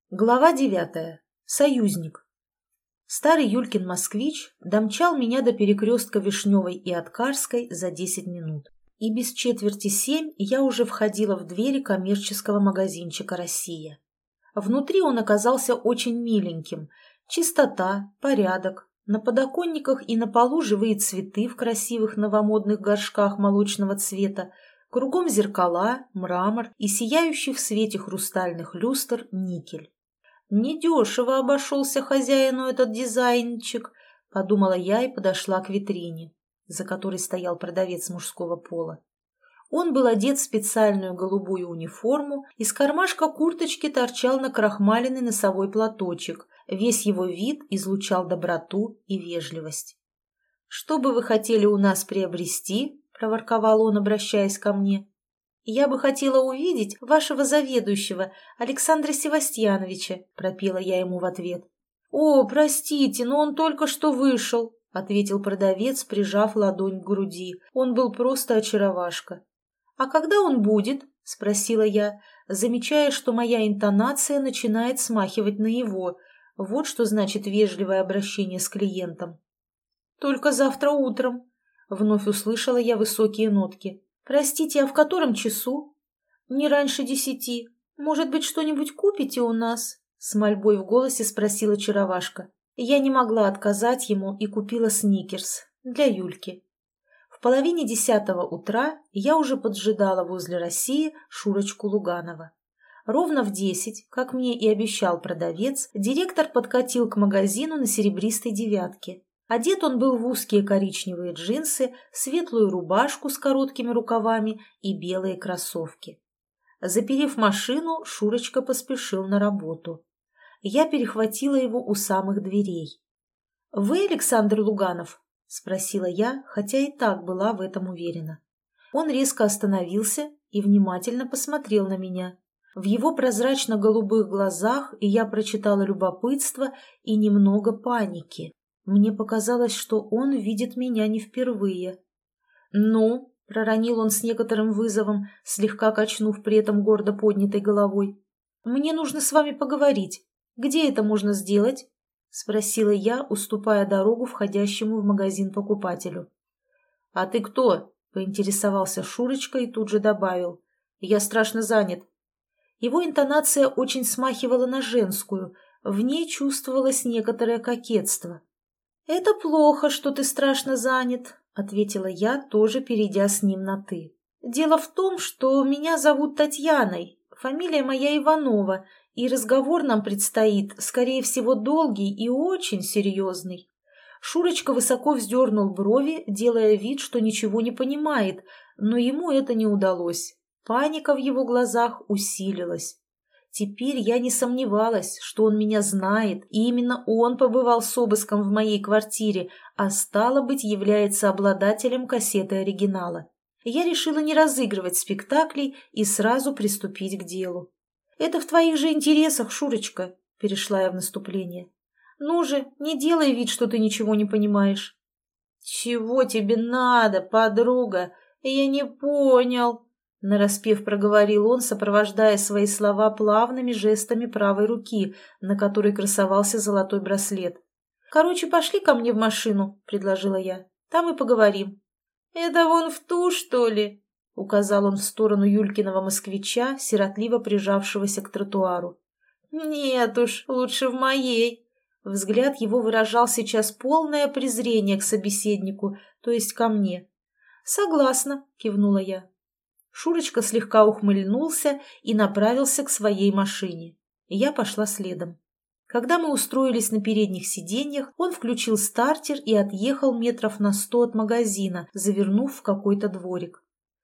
Глава 9. Союзник. Старый Юлькин москвич домчал меня до перекрестка Вишневой и Аткарской за 10 минут. И без четверти 7 я уже входила в двери коммерческого магазинчика «Россия». Внутри он оказался очень миленьким. Чистота, порядок. На подоконниках и на полу живые цветы в красивых новомодных горшках молочного цвета. Кругом зеркала, мрамор и сияющий в свете хрустальных люстр никель. «Недешево обошелся хозяину этот дизайнчик», — подумала я и подошла к витрине, за которой стоял продавец мужского пола. Он был одет в специальную голубую униформу, из кармашка курточки торчал накрахмаленный носовой платочек, весь его вид излучал доброту и вежливость. «Что бы вы хотели у нас приобрести?» — проворковал он, обращаясь ко мне. «Я бы хотела увидеть вашего заведующего, Александра Севастьяновича», — пропела я ему в ответ. «О, простите, но он только что вышел», — ответил продавец, прижав ладонь к груди. Он был просто очаровашка. «А когда он будет?» — спросила я, замечая, что моя интонация начинает смахивать на его. Вот что значит вежливое обращение с клиентом. «Только завтра утром», — вновь услышала я высокие нотки. «Простите, а в котором часу?» «Не раньше 10. Может быть, что-нибудь купите у нас?» С мольбой в голосе спросила очаровашка. Я не могла отказать ему и купила сникерс для Юльки. В 9:30 утра я уже поджидала возле России Шурочку Луганова. Ровно в 10, как мне и обещал продавец, директор подкатил к магазину на серебристой девятке. Одет он был в узкие коричневые джинсы, светлую рубашку с короткими рукавами и белые кроссовки. Заперев машину, Шурочка поспешил на работу. Я перехватила его у самых дверей. «Вы Александр Луганов?» – спросила я, хотя и так была в этом уверена. Он резко остановился и внимательно посмотрел на меня. В его прозрачно-голубых глазах я прочитала любопытство и немного паники. Мне показалось, что он видит меня не впервые. «Ну?» — проронил он с некоторым вызовом, слегка качнув при этом гордо поднятой головой. «Мне нужно с вами поговорить. Где это можно сделать?» — спросила я, уступая дорогу входящему в магазин покупателю. «А ты кто?» — поинтересовался Шурочка и тут же добавил. «Я страшно занят». Его интонация очень смахивала на женскую, в ней чувствовалось некоторое кокетство. «Это плохо, что ты страшно занят», — ответила я, тоже перейдя с ним на «ты». «Дело в том, что меня зовут Татьяной, фамилия моя Иванова, и разговор нам предстоит, скорее всего, долгий и очень серьезный». Шурочка высоко вздернул брови, делая вид, что ничего не понимает, но ему это не удалось. Паника в его глазах усилилась. Теперь я не сомневалась, что он меня знает, и именно он побывал с обыском в моей квартире, а стало быть, является обладателем кассеты оригинала. Я решила не разыгрывать спектаклей и сразу приступить к делу. «Это в твоих же интересах, Шурочка», — перешла я в наступление. «Ну же, не делай вид, что ты ничего не понимаешь». «Чего тебе надо, подруга? Я не понял», — нараспев проговорил он, сопровождая свои слова плавными жестами правой руки, на которой красовался золотой браслет. «Короче, пошли ко мне в машину», — предложила я. «Там и поговорим». «Это вон в ту, что ли?» — указал он в сторону Юлькиного москвича, сиротливо прижавшегося к тротуару. «Нет уж, лучше в моей». Взгляд его выражал сейчас полное презрение к собеседнику, то есть ко мне. «Согласна», — кивнула я. Шурочка слегка ухмыльнулся и направился к своей машине. Я пошла следом. Когда мы устроились на передних сиденьях, он включил стартер и отъехал метров на 100 от магазина, завернув в какой-то дворик.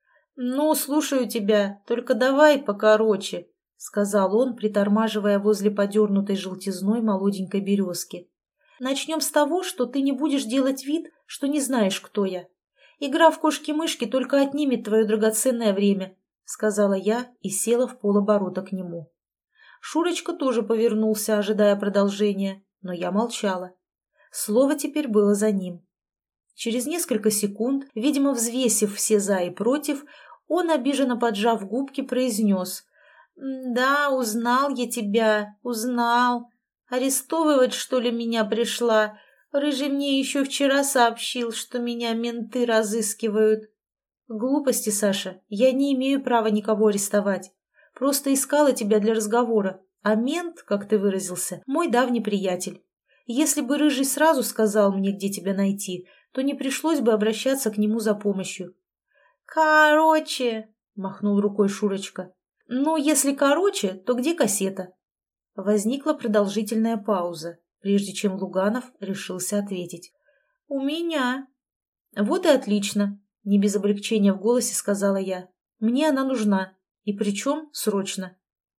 «Ну, слушаю тебя, только давай покороче», — сказал он, притормаживая возле подернутой желтизной молоденькой березки. «Начнем с того, что ты не будешь делать вид, что не знаешь, кто я. Игра в кошки-мышки только отнимет твое драгоценное время», — сказала я и села в полоборота к нему. Шурочка тоже повернулся, ожидая продолжения, но я молчала. Слово теперь было за ним. Через несколько секунд, видимо, взвесив все «за» и «против», он, обиженно поджав губки, произнес: Да, узнал я тебя, узнал. Арестовывать, что ли, меня пришла? Рыжий мне еще вчера сообщил, что меня менты разыскивают. Глупости, Саша, я не имею права никого арестовать. Просто искала тебя для разговора, а мент, как ты выразился, мой давний приятель. Если бы Рыжий сразу сказал мне, где тебя найти, то не пришлось бы обращаться к нему за помощью. «Короче», — махнул рукой Шурочка. «Ну, если короче, то где кассета?» Возникла продолжительная пауза, прежде чем Луганов решился ответить. «У меня». «Вот и отлично», — не без облегчения в голосе сказала я. «Мне она нужна, и причем срочно».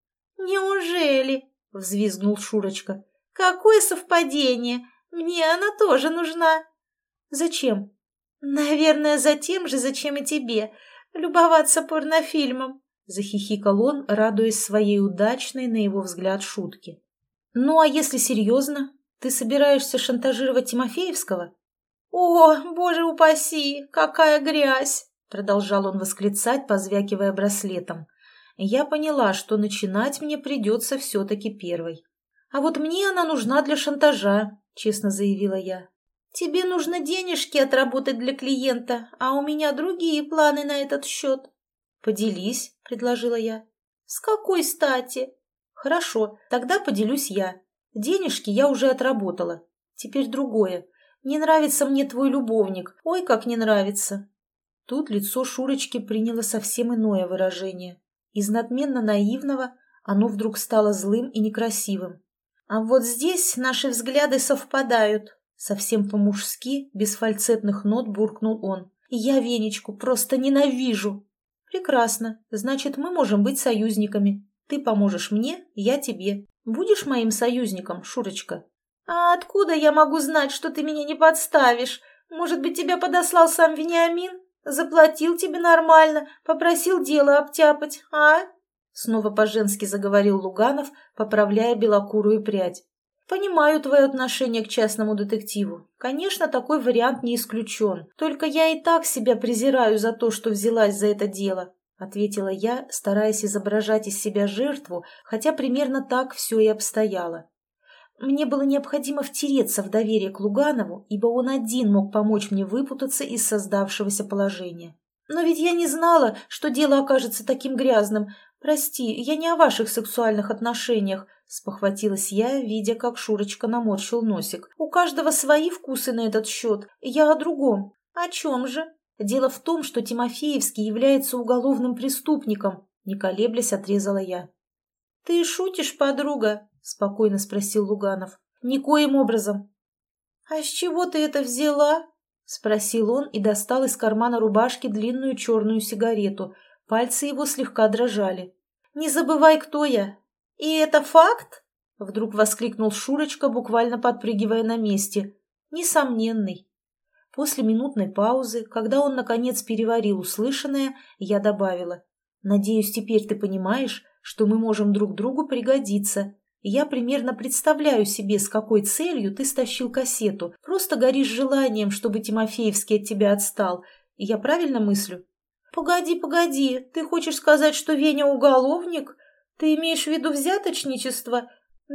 «Неужели?» — взвизгнул Шурочка. «Какое совпадение! Мне она тоже нужна». «Зачем?» «Наверное, за тем же, зачем и тебе. Любоваться порнофильмом», — захихикал он, радуясь своей удачной, на его взгляд, шутке. «Ну, а если серьезно? Ты собираешься шантажировать Тимофеевского?» «О, боже упаси, какая грязь!» — продолжал он восклицать, позвякивая браслетом. Я поняла, что начинать мне придется все-таки первой. «А вот мне она нужна для шантажа», — честно заявила я. «Тебе нужно денежки отработать для клиента, а у меня другие планы на этот счет». «Поделись», — предложила я. «С какой стати?» «Хорошо, тогда поделюсь я. Денежки я уже отработала. Теперь другое. Не нравится мне твой любовник. Ой, как не нравится». Тут лицо Шурочки приняло совсем иное выражение. Из надменно наивного оно вдруг стало злым и некрасивым. «А вот здесь наши взгляды совпадают», — совсем по-мужски, без фальцетных нот буркнул он. «Я Венечку просто ненавижу». «Прекрасно. Значит, мы можем быть союзниками. Ты поможешь мне, я тебе. Будешь моим союзником, Шурочка?» «А откуда я могу знать, что ты меня не подставишь? Может быть, тебя подослал сам Вениамин? Заплатил тебе нормально, попросил дело обтяпать, а?» Снова по-женски заговорил Луганов, поправляя белокурую прядь. «Понимаю твое отношение к частному детективу. Конечно, такой вариант не исключен. Только я и так себя презираю за то, что взялась за это дело», — ответила я, стараясь изображать из себя жертву, хотя примерно так все и обстояло. Мне было необходимо втереться в доверие к Луганову, ибо он один мог помочь мне выпутаться из создавшегося положения. «Но ведь я не знала, что дело окажется таким грязным. Прости, я не о ваших сексуальных отношениях», — спохватилась я, видя, как Шурочка наморщил носик. «У каждого свои вкусы на этот счет. Я о другом». «О чем же?» «Дело в том, что Тимофеевский является уголовным преступником», — не колеблясь отрезала я. «Ты шутишь, подруга?» — спокойно спросил Луганов. «Никоим образом». «А с чего ты это взяла?» — спросил он и достал из кармана рубашки длинную черную сигарету. Пальцы его слегка дрожали. «Не забывай, кто я». «И это факт?» — вдруг воскликнул Шурочка, буквально подпрыгивая на месте. «Несомненный». После минутной паузы, когда он, наконец, переварил услышанное, я добавила. «Надеюсь, теперь ты понимаешь, что мы можем друг другу пригодиться. Я примерно представляю себе, с какой целью ты стащил кассету. Просто горишь желанием, чтобы Тимофеевский от тебя отстал. Я правильно мыслю?» «Погоди, погоди, ты хочешь сказать, что Веня уголовник? Ты имеешь в виду взяточничество?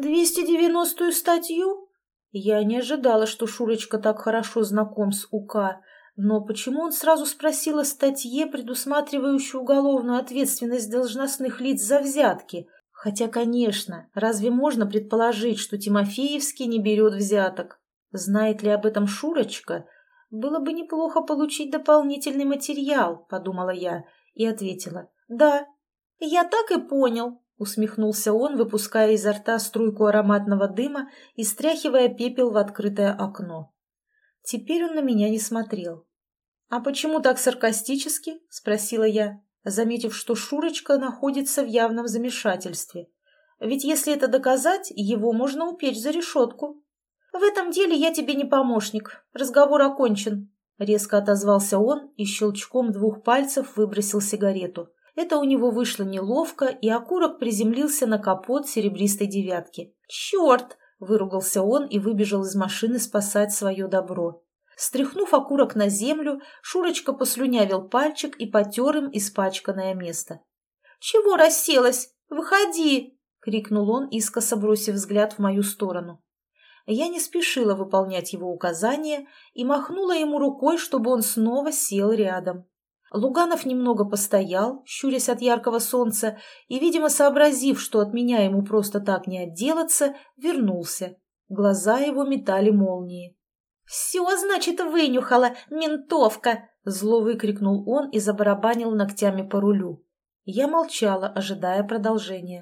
290-ю статью?» Я не ожидала, что Шурочка так хорошо знаком с УК. Но почему он сразу спросил о статье, предусматривающей уголовную ответственность должностных лиц за взятки? Хотя, конечно, разве можно предположить, что Тимофеевский не берет взяток? Знает ли об этом Шурочка? Было бы неплохо получить дополнительный материал, подумала я и ответила. «Да». «Я так и понял», — усмехнулся он, выпуская изо рта струйку ароматного дыма и стряхивая пепел в открытое окно. Теперь он на меня не смотрел. «А почему так саркастически?» — спросила я, заметив, что Шурочка находится в явном замешательстве. «Ведь если это доказать, его можно упечь за решетку». «В этом деле я тебе не помощник. Разговор окончен», — резко отозвался он и щелчком 2 пальцев выбросил сигарету. Это у него вышло неловко, и окурок приземлился на капот серебристой девятки. «Черт!» — выругался он и выбежал из машины спасать свое добро. Стряхнув окурок на землю, Шурочка послюнявил пальчик и потер им испачканное место. «Чего расселась?» «Выходи!» — крикнул он, искоса бросив взгляд в мою сторону. Я не спешила выполнять его указания и махнула ему рукой, чтобы он снова сел рядом. Луганов немного постоял, щурясь от яркого солнца, и, видимо, сообразив, что от меня ему просто так не отделаться, вернулся. Глаза его метали молнии. «Все, значит, вынюхала, ментовка!» — зло выкрикнул он и забарабанил ногтями по рулю. Я молчала, ожидая продолжения.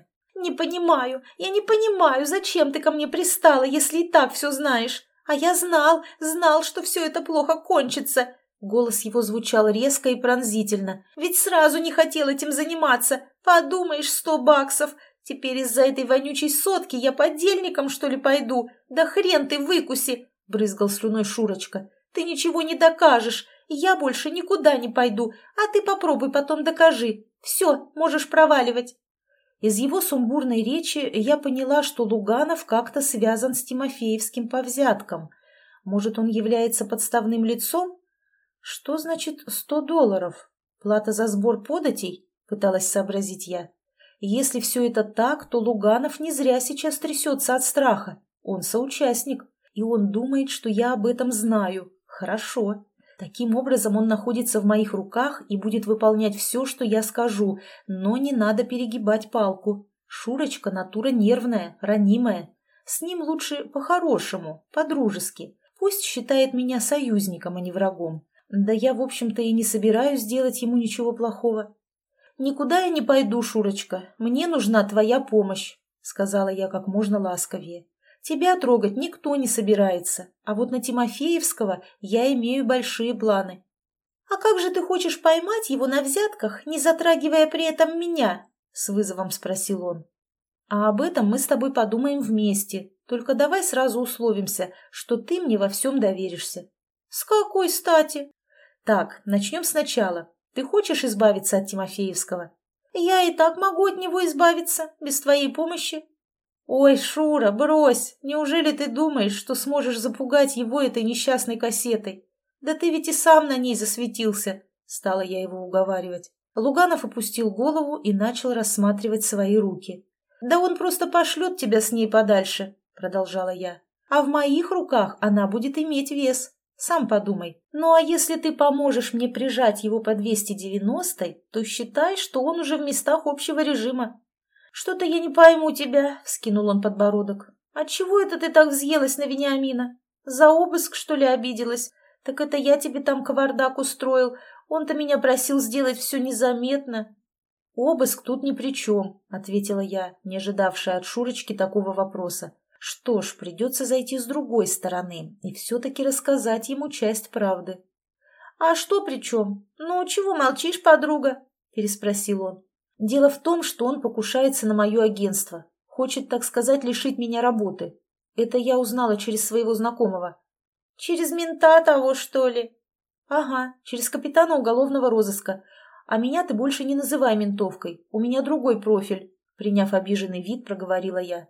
Я не понимаю, зачем ты ко мне пристала, если и так все знаешь. А я знал, что все это плохо кончится». Голос его звучал резко и пронзительно. «Ведь сразу не хотел этим заниматься. Подумаешь, $100. Теперь из-за этой вонючей сотки я подельником, что ли, пойду? Да хрен ты выкуси!» — брызгал слюной Шурочка. «Ты ничего не докажешь. Я больше никуда не пойду, а ты попробуй потом докажи. Все, можешь проваливать». Из его сумбурной речи я поняла, что Луганов как-то связан с Тимофеевским по взяткам. Может, он является подставным лицом? Что значит $100? Плата за сбор податей? Пыталась сообразить я. Если все это так, то Луганов не зря сейчас трясется от страха. Он соучастник, и он думает, что я об этом знаю. Хорошо. Таким образом, он находится в моих руках и будет выполнять все, что я скажу, но не надо перегибать палку. Шурочка натура нервная, ранимая. С ним лучше по-хорошему, по-дружески. Пусть считает меня союзником, а не врагом. Да я, в общем-то, и не собираюсь делать ему ничего плохого. «Никуда я не пойду, Шурочка. Мне нужна твоя помощь», — сказала я как можно ласковее. «Тебя трогать никто не собирается, а вот на Тимофеевского я имею большие планы». «А как же ты хочешь поймать его на взятках, не затрагивая при этом меня?» — с вызовом спросил он. «А об этом мы с тобой подумаем вместе. Только давай сразу условимся, что ты мне во всем доверишься». «С какой стати?» «Так, начнем сначала. Ты хочешь избавиться от Тимофеевского?» «Я и так могу от него избавиться, без твоей помощи». «Ой, Шура, брось! Неужели ты думаешь, что сможешь запугать его этой несчастной кассетой? Да ты ведь и сам на ней засветился!» Стала я его уговаривать. Луганов опустил голову и начал рассматривать свои руки. «Да он просто пошлет тебя с ней подальше», — продолжала я. «А в моих руках она будет иметь вес. Сам подумай. Ну а если ты поможешь мне прижать его по 290-й, то считай, что он уже в местах общего режима». «Что-то я не пойму тебя», — вскинул он подбородок. «Отчего это ты так взъелась на Вениамина? За обыск, что ли, обиделась? Так это я тебе там кавардак устроил. Он-то меня просил сделать все незаметно». «Обыск тут ни при чем», — ответила я, не ожидавшая от Шурочки такого вопроса. Что ж, придется зайти с другой стороны и все-таки рассказать ему часть правды. «А что при чем? Ну, чего молчишь, подруга?» – переспросил он. «Дело в том, что он покушается на мое агентство. Хочет, так сказать, лишить меня работы. Это я узнала через своего знакомого». «Через мента того, что ли?» «Ага, через капитана уголовного розыска. А меня ты больше не называй ментовкой. У меня другой профиль», – приняв обиженный вид, проговорила я.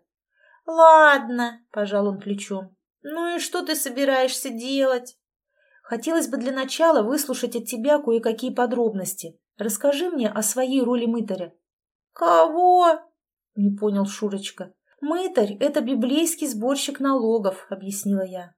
«Ладно», – пожал он плечом. «Ну и что ты собираешься делать?» «Хотелось бы для начала выслушать от тебя кое-какие подробности. Расскажи мне о своей роли мытаря». «Кого?» – не понял Шурочка. «Мытарь – это библейский сборщик налогов», – объяснила я.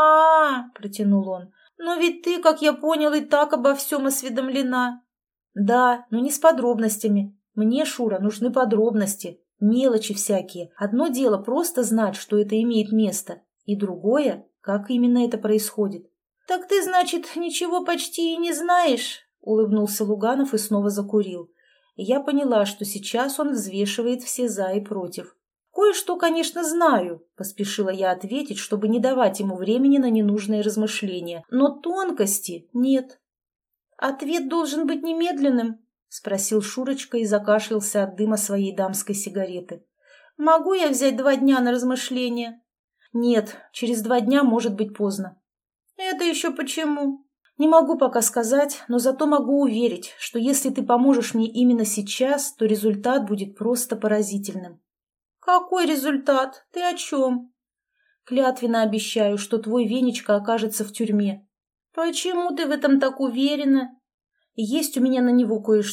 Протянул он. «Но ведь ты, как я понял, и так обо всем осведомлена». «Да, но не с подробностями. Мне, Шура, нужны подробности. Мелочи всякие. Одно дело просто знать, что это имеет место, и другое, как именно это происходит». «Так ты, значит, ничего почти и не знаешь?» — улыбнулся Луганов и снова закурил. Я поняла, что сейчас он взвешивает все «за» и «против». «Кое-что, конечно, знаю», — поспешила я ответить, чтобы не давать ему времени на ненужные размышления, «но тонкости нет». «Ответ должен быть немедленным», — спросил Шурочка и закашлялся от дыма своей дамской сигареты. «Могу я взять 2 дня на размышление?» «Нет, через 2 дня может быть поздно». «Это еще почему?» «Не могу пока сказать, но зато могу уверить, что если ты поможешь мне именно сейчас, то результат будет просто поразительным». «Какой результат? Ты о чем?» «Клятвенно обещаю, что твой Венечка окажется в тюрьме». «Почему ты в этом так уверена?» «Есть у меня на него кое-что.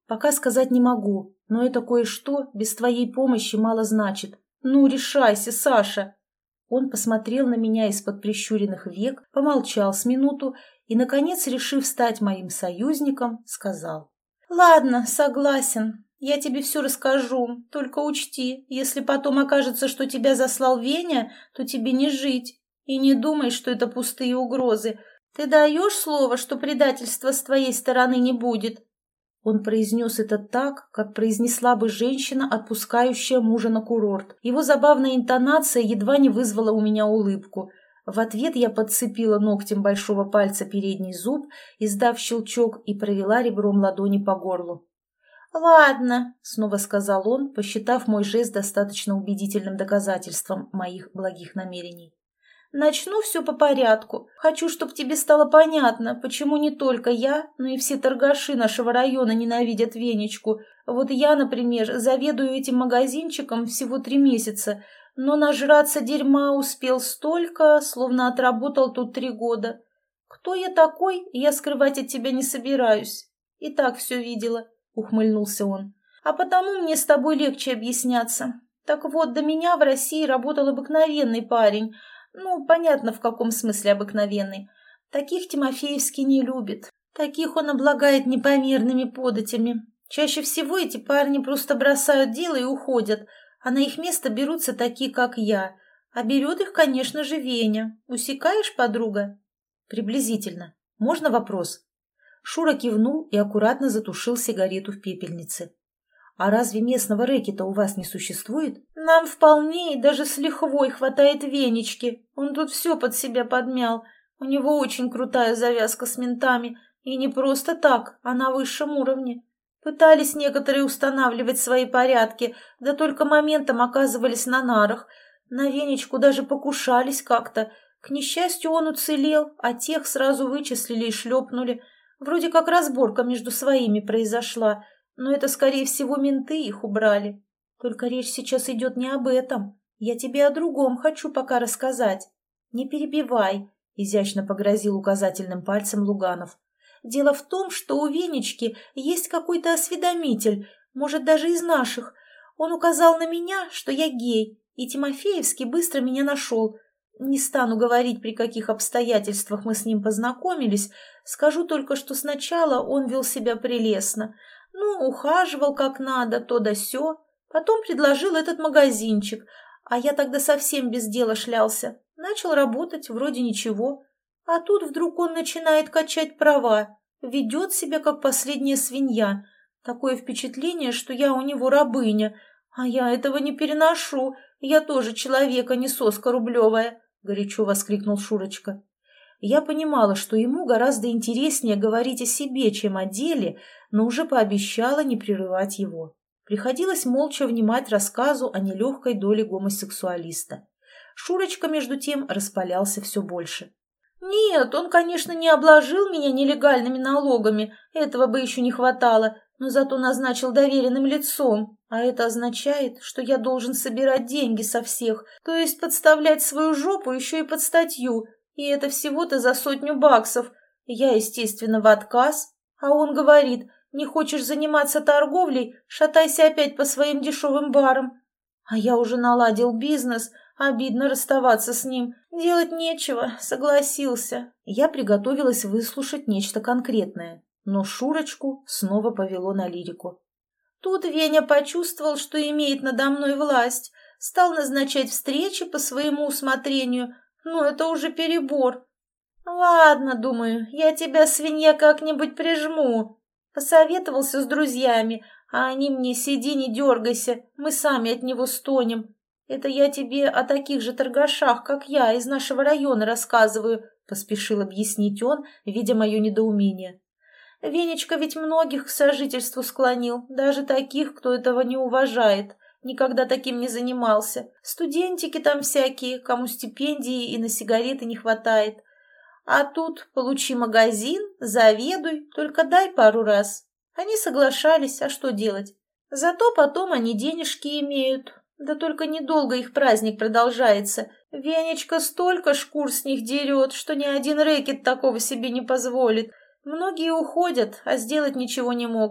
Пока сказать не могу, но это кое-что без твоей помощи мало значит. Ну, решайся, Саша!» Он посмотрел на меня из-под прищуренных век, помолчал с минуту и, наконец, решив стать моим союзником, сказал: «Ладно, согласен. Я тебе все расскажу. Только учти, если потом окажется, что тебя заслал Веня, то тебе не жить. И не думай, что это пустые угрозы. Ты даешь слово, что предательства с твоей стороны не будет?» Он произнес это так, как произнесла бы женщина, отпускающая мужа на курорт. Его забавная интонация едва не вызвала у меня улыбку. В ответ я подцепила ногтем большого пальца передний зуб, издав щелчок, и провела ребром ладони по горлу. «Ладно», — снова сказал он, посчитав мой жест достаточно убедительным доказательством моих благих намерений. «Начну все по порядку. Хочу, чтобы тебе стало понятно, почему не только я, но и все торгаши нашего района ненавидят Венечку. Вот я, например, заведую этим магазинчиком всего 3 месяца, но нажраться дерьма успел столько, словно отработал тут 3 года. Кто я такой, я скрывать от тебя не собираюсь. И так все видела», — ухмыльнулся он. «А потому мне с тобой легче объясняться. Так вот, до меня в России работал обыкновенный парень. Ну, понятно, в каком смысле обыкновенный. Таких Тимофеевский не любит. Таких он облагает непомерными податями. Чаще всего эти парни просто бросают дело и уходят, а на их место берутся такие, как я. А берет их, конечно же, Веня. Усекаешь, подруга?» «Приблизительно. Можно вопрос?» Шура кивнул и аккуратно затушил сигарету в пепельнице. «А разве местного рэкета у вас не существует?» «Нам вполне и даже с лихвой хватает Венечки. Он тут все под себя подмял. У него очень крутая завязка с ментами. И не просто так, а на высшем уровне. Пытались некоторые устанавливать свои порядки, да только моментом оказывались на нарах. На Венечку даже покушались как-то. К несчастью, он уцелел, а тех сразу вычислили и шлепнули. Вроде как разборка между своими произошла. Но это, скорее всего, менты их убрали. Только речь сейчас идет не об этом. Я тебе о другом хочу пока рассказать. Не перебивай», — изящно погрозил указательным пальцем Луганов. «Дело в том, что у Венечки есть какой-то осведомитель, может, даже из наших. Он указал на меня, что я гей, и Тимофеевский быстро меня нашел. Не стану говорить, при каких обстоятельствах мы с ним познакомились. Скажу только, что сначала он вел себя прелестно. Ну, ухаживал как надо, то да сё. Потом предложил этот магазинчик, а я тогда совсем без дела шлялся. Начал работать, вроде ничего. А тут вдруг он начинает качать права, ведет себя как последняя свинья. Такое впечатление, что я у него рабыня. А я этого не переношу. Я тоже человек, а не соска рублевая», — горячо воскликнул Шурочка. Я понимала, что ему гораздо интереснее говорить о себе, чем о деле, но уже пообещала не прерывать его. Приходилось молча внимать рассказу о нелегкой доле гомосексуалиста. Шурочка, между тем, распалялся все больше. «Нет, он, конечно, не обложил меня нелегальными налогами, этого бы еще не хватало, но зато назначил доверенным лицом, а это означает, что я должен собирать деньги со всех, то есть подставлять свою жопу еще и под статью. И это всего-то за 100 баксов. Я, естественно, в отказ. А он говорит: не хочешь заниматься торговлей, шатайся опять по своим дешевым барам. А я уже наладил бизнес, обидно расставаться с ним. Делать нечего, согласился. Я приготовилась выслушать нечто конкретное, но Шурочку снова повело на лирику. Тут Веня почувствовал, что имеет надо мной власть, стал назначать встречи по своему усмотрению. Ну, это уже перебор. Ладно, думаю, я тебя, свинья, как-нибудь прижму. Посоветовался с друзьями, а они мне: сиди, не дергайся, мы сами от него стонем. Это я тебе о таких же торгашах, как я, из нашего района рассказываю, поспешил объяснить он, видя мое недоумение. Венечка ведь многих к сожительству склонил, даже таких, кто этого не уважает. Никогда таким не занимался. Студентики там всякие, кому стипендии и на сигареты не хватает. А тут получи магазин, заведуй, только дай пару раз. Они соглашались, а что делать? Зато потом они денежки имеют. Да только недолго их праздник продолжается. Венечка столько шкур с них дерет, что ни один рэкет такого себе не позволит. Многие уходят, а сделать ничего не могут.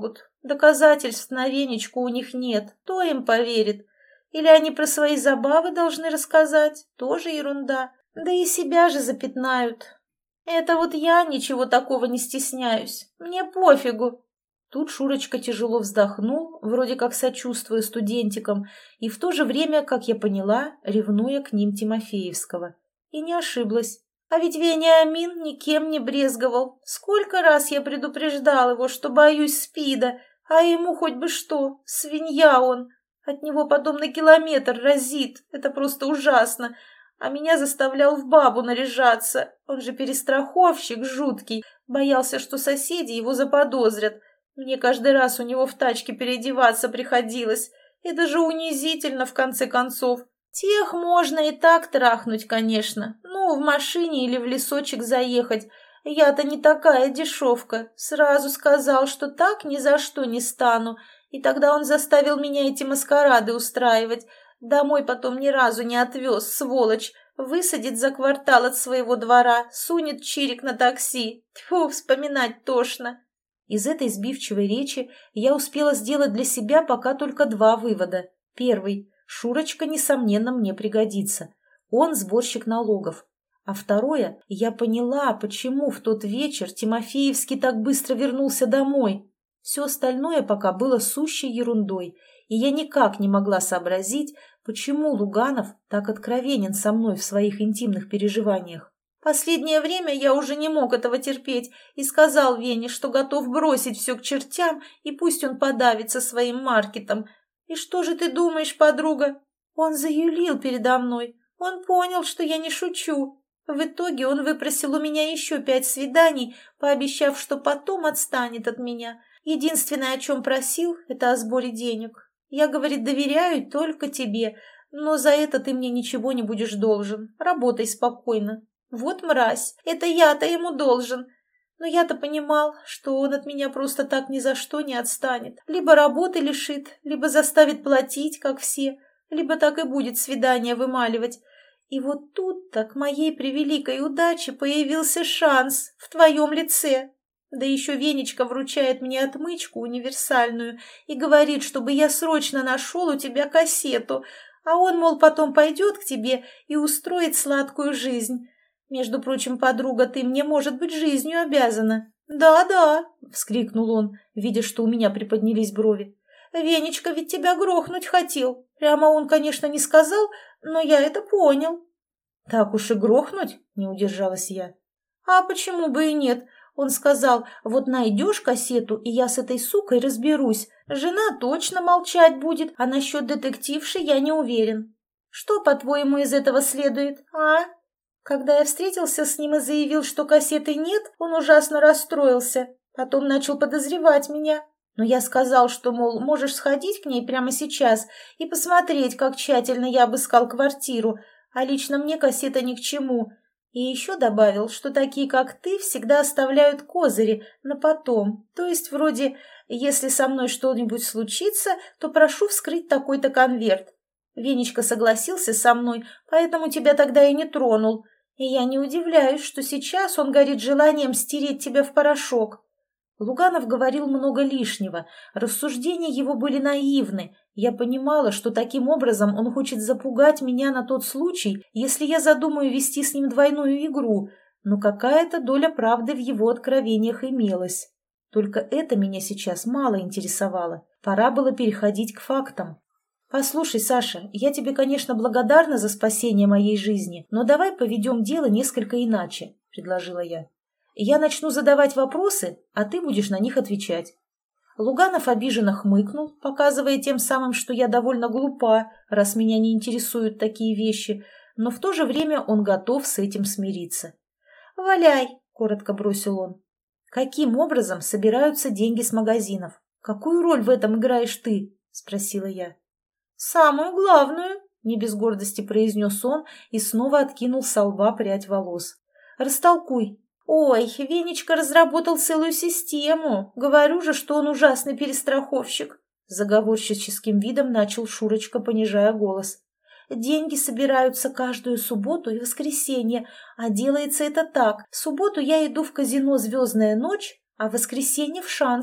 Доказательств на Венечку у них нет, кто им поверит? Или они про свои забавы должны рассказать? Тоже ерунда. Да и себя же запятнают. Это вот я ничего такого не стесняюсь. Мне пофигу. Тут Шурочка тяжело вздохнул, вроде как сочувствуя студентикам, и в то же время, как я поняла, ревнуя к ним Тимофеевского. И не ошиблась. А ведь Вениамин никем не брезговал. Сколько раз я предупреждал его, что боюсь СПИДа, а ему хоть бы что, свинья он. От него потом на километр разит, это просто ужасно. А меня заставлял в бабу наряжаться. Он же перестраховщик жуткий, боялся, что соседи его заподозрят. Мне каждый раз у него в тачке переодеваться приходилось. Это же унизительно, в конце концов. Тех можно и так трахнуть, конечно. Ну, в машине или в лесочек заехать. Я-то не такая дешевка. Сразу сказал, что так ни за что не стану. И тогда он заставил меня эти маскарады устраивать. Домой потом ни разу не отвез, сволочь. Высадит за квартал от своего двора, сунет чирик на такси. Тьфу, вспоминать тошно. Из этой сбивчивой речи я успела сделать для себя пока только два вывода. Первый. Шурочка, несомненно, мне пригодится. Он сборщик налогов. А второе. Я поняла, почему в тот вечер Тимофеевский так быстро вернулся домой. Все остальное пока было сущей ерундой, и я никак не могла сообразить, почему Луганов так откровенен со мной в своих интимных переживаниях. Последнее время я уже не мог этого терпеть и сказал Вене, что готов бросить все к чертям, и пусть он подавится своим маркетом. И что же ты думаешь, подруга? Он заюлил передо мной. Он понял, что я не шучу. В итоге он выпросил у меня еще 5 свиданий, пообещав, что потом отстанет от меня. Единственное, о чем просил, это о сборе денег. Я, говорит, доверяю только тебе, но за это ты мне ничего не будешь должен. Работай спокойно. Вот мразь, это я-то ему должен. Но я-то понимал, что он от меня просто так ни за что не отстанет. Либо работы лишит, либо заставит платить, как все, либо так и будет свидание вымаливать. И вот тут-то к моей превеликой удаче появился шанс в твоем лице. Да еще Венечка вручает мне отмычку универсальную и говорит, чтобы я срочно нашел у тебя кассету, а он, мол, потом пойдет к тебе и устроит сладкую жизнь. Между прочим, подруга, ты мне, может быть, жизнью обязана. Да-да, вскрикнул он, видя, что у меня приподнялись брови. Венечка ведь тебя грохнуть хотел. Прямо он, конечно, не сказал, но я это понял. Так уж и грохнуть, не удержалась я. А почему бы и нет? Он сказал, вот найдешь кассету, и я с этой сукой разберусь. Жена точно молчать будет, а насчет детективши я не уверен. Что, по-твоему, из этого следует, а? Когда я встретился с ним и заявил, что кассеты нет, он ужасно расстроился. Потом начал подозревать меня. Но я сказал, что, мол, можешь сходить к ней прямо сейчас и посмотреть, как тщательно я обыскал квартиру, а лично мне кассета ни к чему. И еще добавил, что такие, как ты, всегда оставляют козыри на потом. То есть вроде, если со мной что-нибудь случится, то прошу вскрыть такой-то конверт. Венечка согласился со мной, поэтому тебя тогда и не тронул. И я не удивляюсь, что сейчас он горит желанием стереть тебя в порошок. Луганов говорил много лишнего, рассуждения его были наивны. Я понимала, что таким образом он хочет запугать меня на тот случай, если я задумаю вести с ним двойную игру, но какая-то доля правды в его откровениях имелась. Только это меня сейчас мало интересовало. Пора было переходить к фактам. «Послушай, Саша, я тебе, конечно, благодарна за спасение моей жизни, но давай поведем дело несколько иначе», — предложила я. «Я начну задавать вопросы, а ты будешь на них отвечать». Луганов обиженно хмыкнул, показывая тем самым, что я довольно глупа, раз меня не интересуют такие вещи, но в то же время он готов с этим смириться. «Валяй», — коротко бросил он. «Каким образом собираются деньги с магазинов? Какую роль в этом играешь ты?» — спросила я. «Самую главную», — не без гордости произнес он и снова откинул со лба прядь волос. «Растолкуй». «Ой, Венечка разработал целую систему. Говорю же, что он ужасный перестраховщик», — заговорщическим видом начал Шурочка, понижая голос. «Деньги собираются каждую субботу и воскресенье, а делается это так. В субботу я иду в казино «Звездная ночь», а в воскресенье в «Шанс».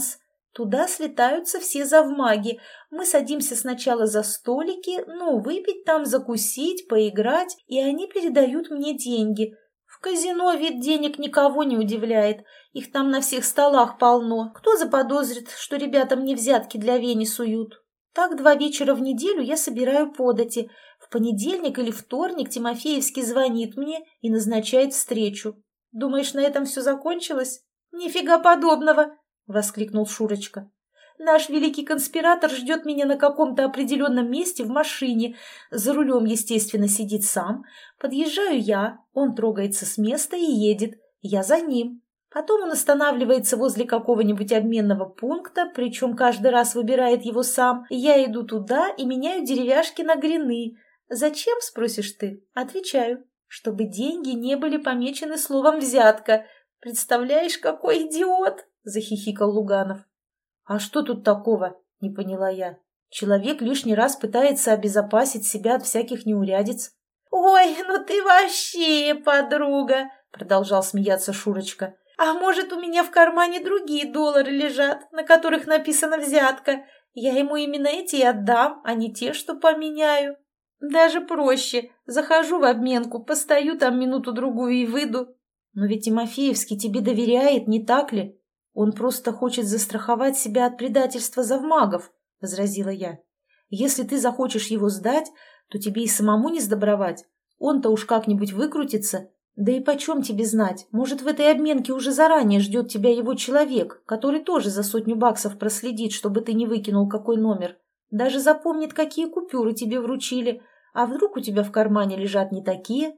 Туда слетаются все завмаги. Мы садимся сначала за столики, выпить там, закусить, поиграть, и они передают мне деньги. В казино вид денег никого не удивляет. Их там на всех столах полно. Кто заподозрит, что ребята мне взятки для Вени суют? Так 2 вечера в неделю я собираю подати. В понедельник или вторник Тимофеевский звонит мне и назначает встречу. Думаешь, на этом все закончилось? Нифига подобного! — воскликнул Шурочка. «Наш великий конспиратор ждет меня на каком-то определенном месте в машине. За рулем, естественно, сидит сам. Подъезжаю я, он трогается с места и едет. Я за ним. Потом он останавливается возле какого-нибудь обменного пункта, причем каждый раз выбирает его сам. Я иду туда и меняю деревяшки на грины. Зачем, спросишь ты? Отвечаю, чтобы деньги не были помечены словом «взятка». Представляешь, какой идиот!» — захихикал Луганов. «А что тут такого?» — не поняла я. «Человек лишний раз пытается обезопасить себя от всяких неурядиц». «Ой, ну ты вообще подруга!» — продолжал смеяться Шурочка. «А может, у меня в кармане другие доллары лежат, на которых написано «взятка»? Я ему именно эти и отдам, а не те, что поменяю. Даже проще. Захожу в обменку, постою там минуту-другую и выйду». «Но ведь Тимофеевский тебе доверяет, не так ли? Он просто хочет застраховать себя от предательства завмагов», — возразила я. «Если ты захочешь его сдать, то тебе и самому не сдобровать. Он-то уж как-нибудь выкрутится. Да и почем тебе знать? Может, в этой обменке уже заранее ждет тебя его человек, который тоже за 100 баксов проследит, чтобы ты не выкинул какой номер. Даже запомнит, какие купюры тебе вручили. А вдруг у тебя в кармане лежат не такие?»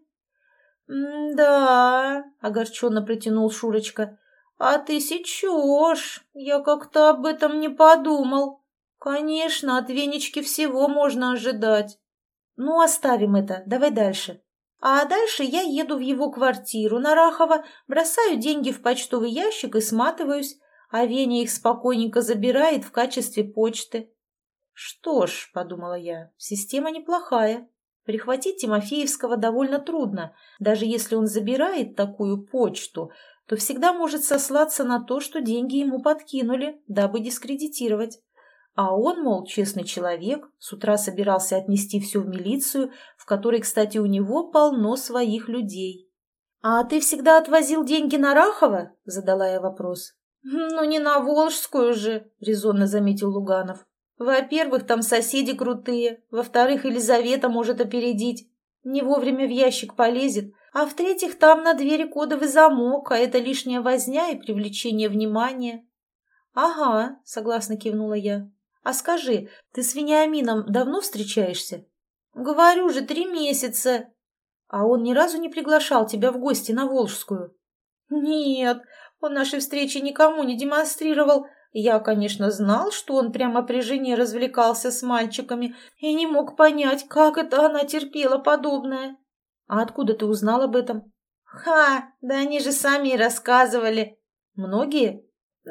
«Да», — огорченно протянул Шурочка. «А ты сечешь. Я как-то об этом не подумал. Конечно, от Венечки всего можно ожидать». «Ну, оставим это. Давай дальше». А дальше я еду в его квартиру на Рахова, бросаю деньги в почтовый ящик и сматываюсь, а Веня их спокойненько забирает в качестве почты. «Что ж», — подумала я, — «система неплохая. Прихватить Тимофеевского довольно трудно. Даже если он забирает такую почту, то всегда может сослаться на то, что деньги ему подкинули, дабы дискредитировать. А он, мол, честный человек, с утра собирался отнести все в милицию, в которой, кстати, у него полно своих людей». «А ты всегда отвозил деньги на Рахова?» — задала я вопрос. «Ну, не на Волжскую же», — резонно заметил Луганов. «Во-первых, там соседи крутые, во-вторых, Елизавета может опередить, не вовремя в ящик полезет, а в-третьих, там на двери кодовый замок, а это лишняя возня и привлечение внимания». «Ага», — согласно кивнула я. «А скажи, ты с Вениамином давно встречаешься?» «Говорю же, 3 месяца». «А он ни разу не приглашал тебя в гости на Волжскую?» «Нет, он нашей встречи никому не демонстрировал. Я, конечно, знал, что он прямо при жене развлекался с мальчиками и не мог понять, как это она терпела подобное». «А откуда ты узнал об этом?» «Ха, да они же сами и рассказывали». «Многие?»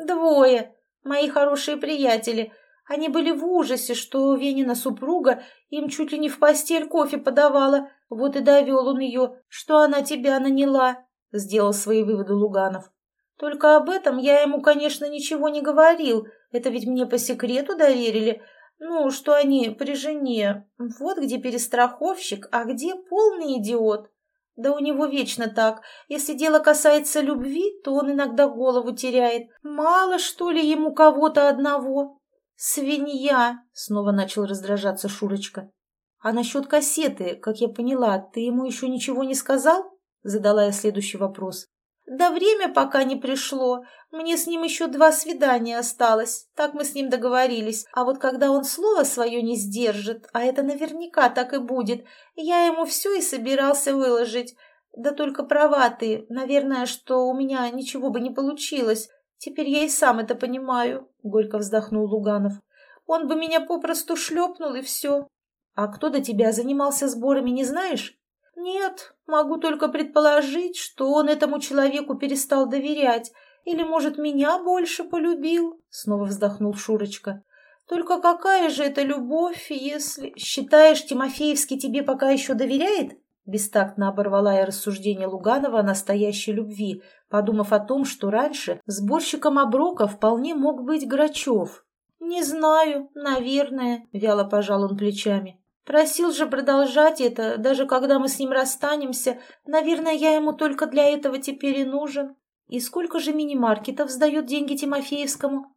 «2. Мои хорошие приятели. Они были в ужасе, что Венина супруга им чуть ли не в постель кофе подавала. Вот и довел он ее, что она тебя наняла», — сделал свои выводы Луганов. «Только об этом я ему, конечно, ничего не говорил. Это ведь мне по секрету доверили. Ну, что они при жене. Вот где перестраховщик, а где полный идиот. Да у него вечно так. Если дело касается любви, то он иногда голову теряет. Мало, что ли, ему кого-то одного?» «Свинья!» — снова начал раздражаться Шурочка. «А насчет кассеты, как я поняла, ты ему еще ничего не сказал?» — задала я следующий вопрос. «Да время пока не пришло. Мне с ним еще 2 свидания осталось. Так мы с ним договорились. А вот когда он слово свое не сдержит, а это наверняка так и будет, я ему все и собирался выложить. Да только права ты, наверное, что у меня ничего бы не получилось. Теперь я и сам это понимаю», — горько вздохнул Луганов. «Он бы меня попросту шлепнул, и все». «А кто до тебя занимался сборами, не знаешь?» «Нет, могу только предположить, что он этому человеку перестал доверять. Или, может, меня больше полюбил?» — снова вздохнул Шурочка. «Только какая же это любовь, если...» «Считаешь, Тимофеевский тебе пока еще доверяет?» Бестактно оборвала я рассуждение Луганова о настоящей любви, подумав о том, что раньше сборщиком оброка вполне мог быть Грачев. «Не знаю, наверное», — вяло пожал он плечами. «Просил же продолжать это, даже когда мы с ним расстанемся. Наверное, я ему только для этого теперь и нужен. И сколько же мини-маркетов сдают деньги Тимофеевскому?»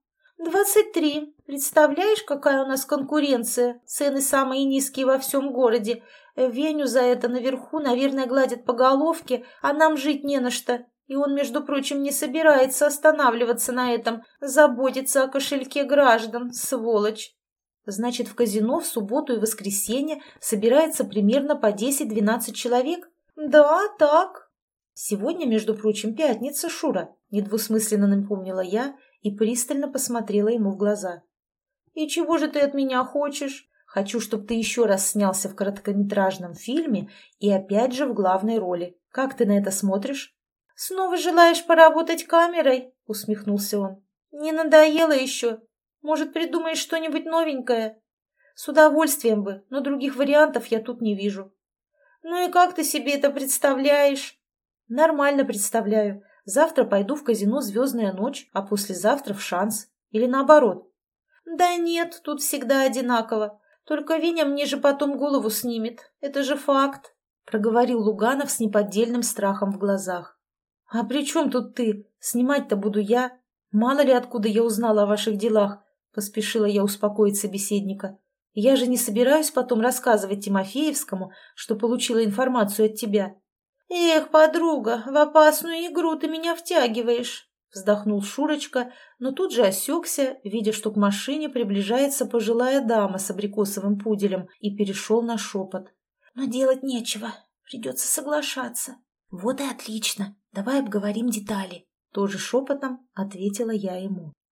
23. Представляешь, какая у нас конкуренция? Цены самые низкие во всем городе. Веню за это наверху, наверное, гладят по головке, а нам жить не на что. И он, между прочим, не собирается останавливаться на этом, заботиться о кошельке граждан, сволочь. Значит, в казино в субботу и воскресенье собирается примерно по 10-12 человек? Да, так. Сегодня, между прочим, пятница, Шура, недвусмысленно напомнила я и пристально посмотрела ему в глаза. «И чего же ты от меня хочешь?» «Хочу, чтобы ты еще раз снялся в короткометражном фильме и опять же в главной роли. Как ты на это смотришь?» «Снова желаешь поработать камерой?» — усмехнулся он. «Не надоело еще? Может, придумаешь что-нибудь новенькое?» «С удовольствием бы, но других вариантов я тут не вижу». «Ну и как ты себе это представляешь?» «Нормально представляю. Завтра пойду в казино «Звездная ночь», а послезавтра в «Шанс». Или наоборот». «Да нет, тут всегда одинаково. Только Веня мне же потом голову снимет. Это же факт», — проговорил Луганов с неподдельным страхом в глазах. «А при чем тут ты? Снимать-то буду я. Мало ли откуда я узнала о ваших делах», — поспешила я успокоить собеседника. «Я же не собираюсь потом рассказывать Тимофеевскому, что получила информацию от тебя». «Эх, подруга, в опасную игру ты меня втягиваешь», — вздохнул Шурочка, но тут же осекся, видя, что к машине приближается пожилая дама с абрикосовым пуделем, и перешел на шепот. «Но делать нечего, придется соглашаться». «Вот и отлично, давай обговорим детали», — тоже шепотом ответила я ему.